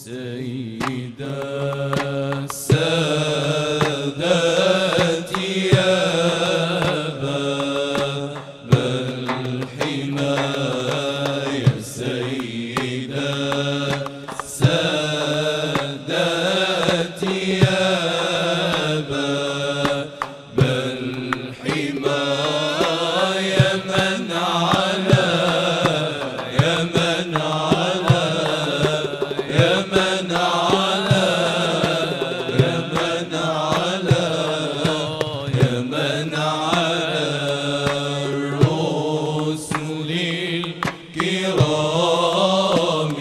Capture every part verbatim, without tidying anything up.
سيدا سادتي يا باب الحماية سيدا سادتي يا باب الحماية من على يا من على يا من على يا من على يا من على الرسل الكرام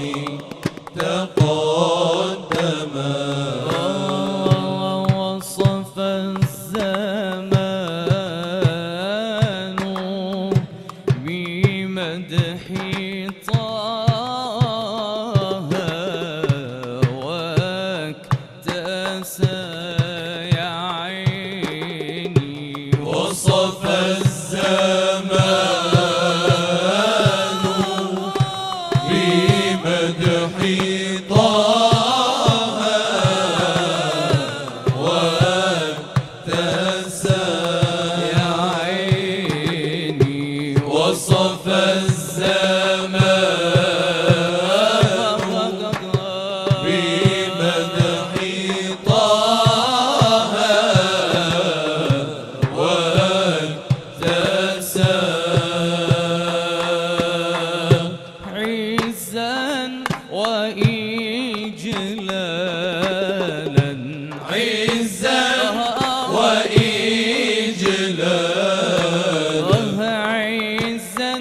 تقدما وصف الزمان بمدح طه واكتسى يا عيني وصف الزمان بمدح طه واكتسى يا عيني وصف الزمان بمدح طه واكتسى عزا وإجلالا عزا وإجلالا عزا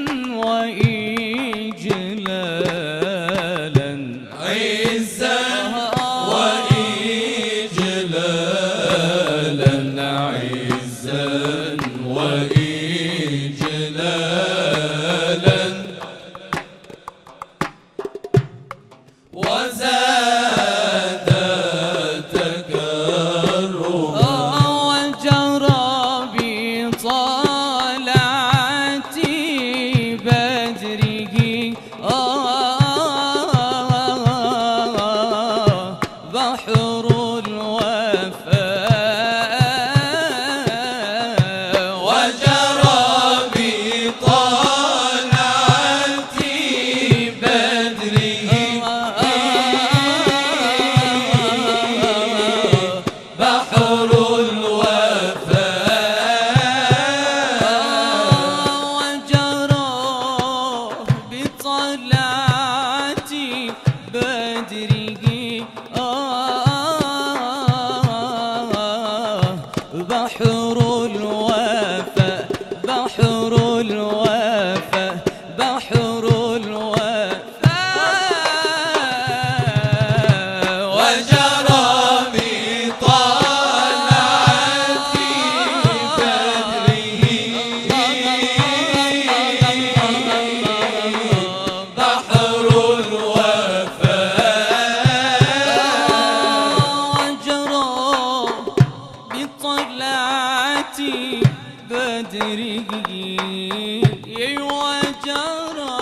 وإجلالا عزا وإجلالا عزا وإجلالا وزاد تكرما وجرى بطلعة بدره بحر الوفاء وجرى بطلعة بدره بحر الوفاء وجرى بطلعة بدره بحر الوفاء بحر الوفاء بحر الوفاء وجرى بطلعة بدره بحر الوفاء وجرى بطلعة بدره وجرى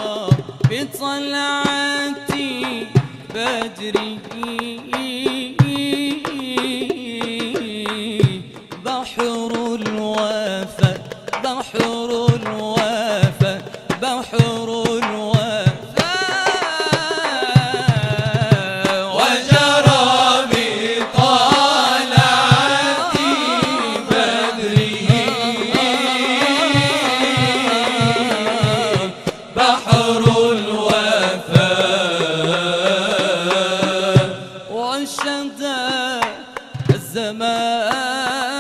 بطلعة بدره بحر الوفاء بحر الوفاء بحر الوفاء وجرى بطلعة بدره بحر الوفاء وانشد الزمان